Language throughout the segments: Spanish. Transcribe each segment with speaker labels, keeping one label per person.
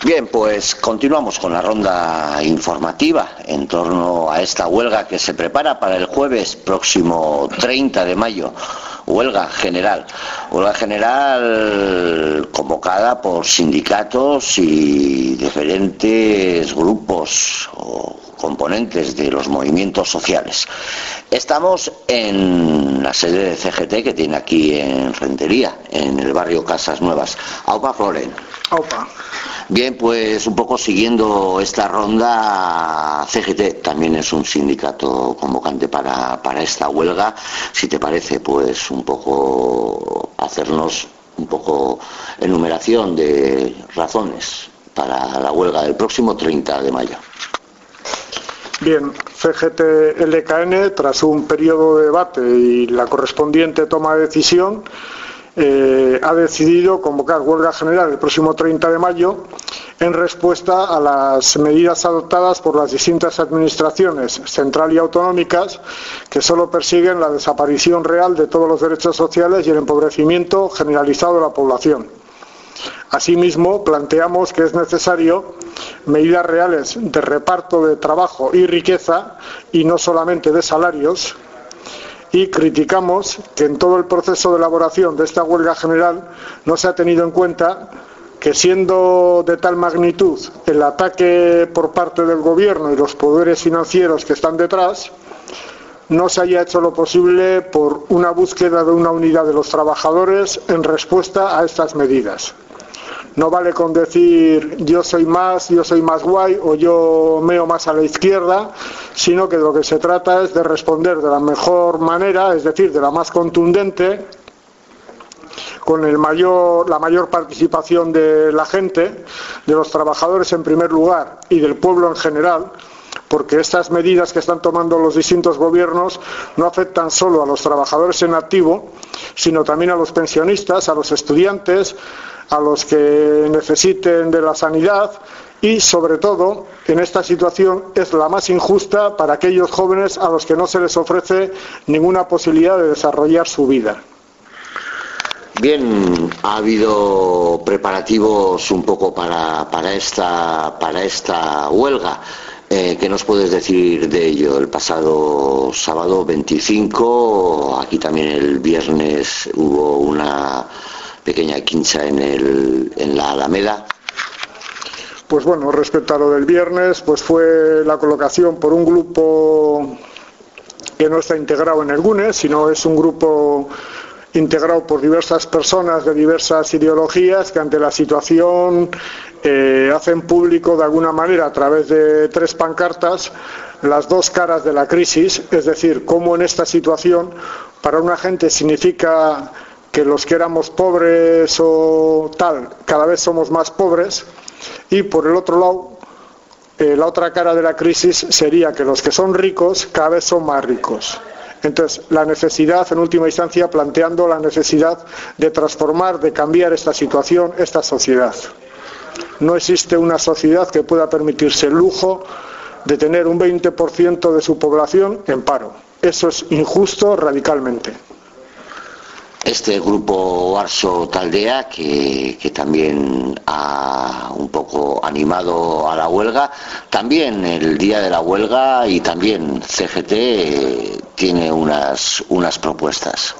Speaker 1: Bien, pues continuamos con la ronda informativa en torno a esta huelga que se prepara para el jueves próximo 30 de mayo. Huelga general convocada por sindicatos y diferentes grupos o componentes de los movimientos sociales. Estamos en la sede de CGT que tiene aquí en Rentería, en el barrio Casas Nuevas. Aupa, Floren.
Speaker 2: Aupa.
Speaker 1: Bien, pues un poco siguiendo esta ronda, CGT también es un sindicato convocante para esta huelga. Si te parece, pues un poco hacernos un poco enumeración de razones para la huelga del próximo 30 de mayo.
Speaker 2: Bien, CGT-LKN, tras un periodo de debate y la correspondiente toma de decisión, ha decidido convocar huelga general el próximo 30 de mayo en respuesta a las medidas adoptadas por las distintas administraciones central y autonómicas que solo persiguen la desaparición real de todos los derechos sociales y el empobrecimiento generalizado de la población. Asimismo, planteamos que es necesario medidas reales de reparto de trabajo y riqueza y no solamente de salarios, y criticamos que en todo el proceso de elaboración de esta huelga general no se ha tenido en cuenta que, siendo de tal magnitud el ataque por parte del gobierno y los poderes financieros que están detrás, no se haya hecho lo posible por una búsqueda de una unidad de los trabajadores en respuesta a estas medidas. No vale con decir yo soy más guay o yo meo más a la izquierda, sino que de lo que se trata es de responder de la mejor manera, es decir, de la más contundente, con la mayor participación de la gente, de los trabajadores en primer lugar y del pueblo en general, porque estas medidas que están tomando los distintos gobiernos no afectan solo a los trabajadores en activo, sino también a los pensionistas, a los estudiantes, a los que necesiten de la sanidad y, sobre todo, en esta situación es la más injusta para aquellos jóvenes a los que no se les ofrece ninguna posibilidad de desarrollar su vida.
Speaker 1: Bien, ha habido preparativos un poco para esta huelga. ¿Qué nos puedes decir de ello? El pasado sábado 25, aquí también el viernes hubo una pequeña quincha en la Alameda.
Speaker 2: Pues bueno, respecto a lo del viernes, pues fue la colocación por un grupo que no está integrado en el GUNE, sino es un grupo integrado por diversas personas de diversas ideologías que ante la situación hacen público de alguna manera a través de 3 pancartas las dos caras de la crisis, es decir, cómo en esta situación para una gente significa que los que éramos pobres o tal, cada vez somos más pobres, y por el otro lado, la otra cara de la crisis sería que los que son ricos cada vez son más ricos. Entonces, la necesidad, en última instancia, planteando la necesidad de transformar, de cambiar esta situación, esta sociedad. No existe una sociedad que pueda permitirse el lujo de tener un 20% de su población en paro. Eso es injusto radicalmente.
Speaker 1: Este grupo Oarso Taldea, que también ha un poco animado a la huelga, también el día de la huelga y también CGT tiene unas propuestas.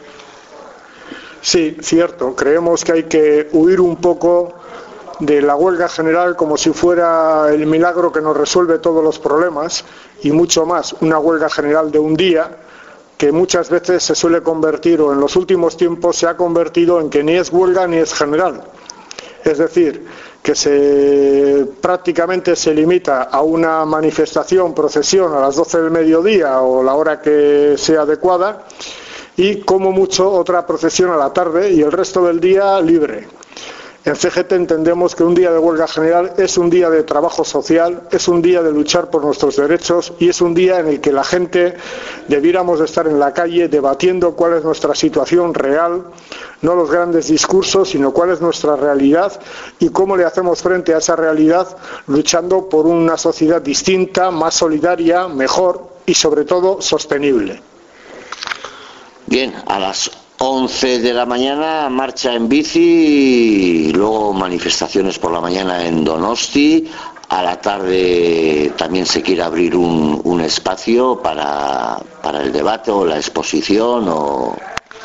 Speaker 2: Sí, cierto. Creemos que hay que huir un poco de la huelga general como si fuera el milagro que nos resuelve todos los problemas y mucho más una huelga general de un día, que muchas veces se suele convertir, o en los últimos tiempos se ha convertido en que ni es huelga ni es general. Es decir, que prácticamente se limita a una manifestación, procesión a las 12 del mediodía o la hora que sea adecuada, y como mucho otra procesión a la tarde y el resto del día libre. En CGT entendemos que un día de huelga general es un día de trabajo social, es un día de luchar por nuestros derechos y es un día en el que la gente debiéramos de estar en la calle debatiendo cuál es nuestra situación real, no los grandes discursos, sino cuál es nuestra realidad y cómo le hacemos frente a esa realidad luchando por una sociedad distinta, más solidaria, mejor y sobre todo sostenible.
Speaker 1: Bien, a las 11 de la mañana, marcha en bici, y luego manifestaciones por la mañana en Donosti. A la tarde también se quiere abrir un espacio para el debate o la exposición o...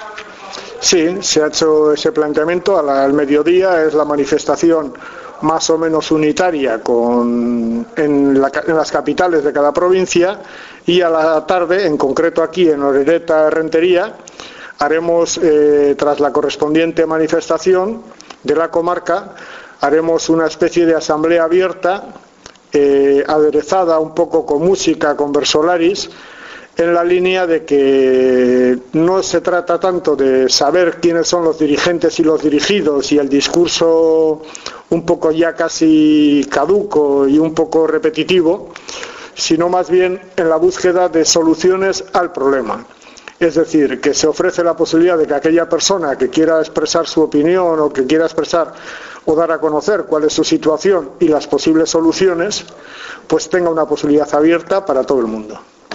Speaker 2: Sí, se ha hecho ese planteamiento. Al mediodía es la manifestación más o menos unitaria en las capitales de cada provincia, y a la tarde, en concreto aquí en Orereta, Rentería, haremos, tras la correspondiente manifestación de la comarca, haremos una especie de asamblea abierta, aderezada un poco con música, con versolaris, en la línea de que no se trata tanto de saber quiénes son los dirigentes y los dirigidos y el discurso un poco ya casi caduco y un poco repetitivo, sino más bien en la búsqueda de soluciones al problema. Es decir, que se ofrece la posibilidad de que aquella persona que quiera expresar su opinión o que quiera expresar o dar a conocer cuál es su situación y las posibles soluciones, pues tenga una posibilidad abierta para todo el mundo.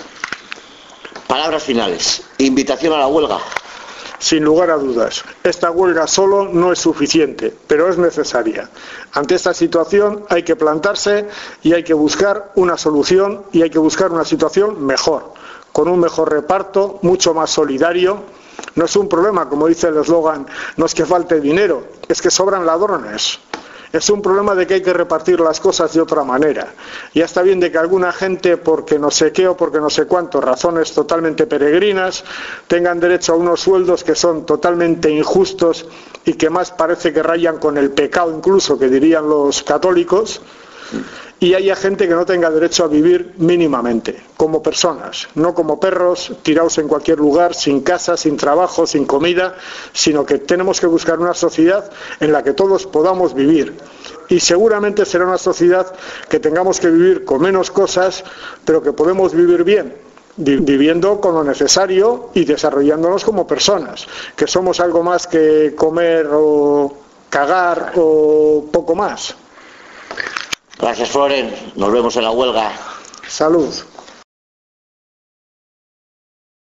Speaker 1: Palabras finales. Invitación a la huelga.
Speaker 2: Sin lugar a dudas, esta huelga solo no es suficiente, pero es necesaria. Ante esta situación hay que plantarse y hay que buscar una solución, y hay que buscar una situación mejor, con un mejor reparto, mucho más solidario. No es un problema, como dice el eslogan, no es que falte dinero, es que sobran ladrones. Es un problema de que hay que repartir las cosas de otra manera. Ya está bien de que alguna gente, porque no sé qué o porque no sé cuánto, razones totalmente peregrinas, tengan derecho a unos sueldos que son totalmente injustos y que más parece que rayan con el pecado incluso, que dirían los católicos, y haya gente que no tenga derecho a vivir mínimamente, como personas, no como perros tirados en cualquier lugar, sin casa, sin trabajo, sin comida, sino que tenemos que buscar una sociedad en la que todos podamos vivir. Y seguramente será una sociedad que tengamos que vivir con menos cosas, pero que podemos vivir bien, viviendo con lo necesario y desarrollándonos como personas, que somos algo más que comer o cagar o poco más.
Speaker 1: Gracias, Floren. Nos vemos en la huelga.
Speaker 2: Salud.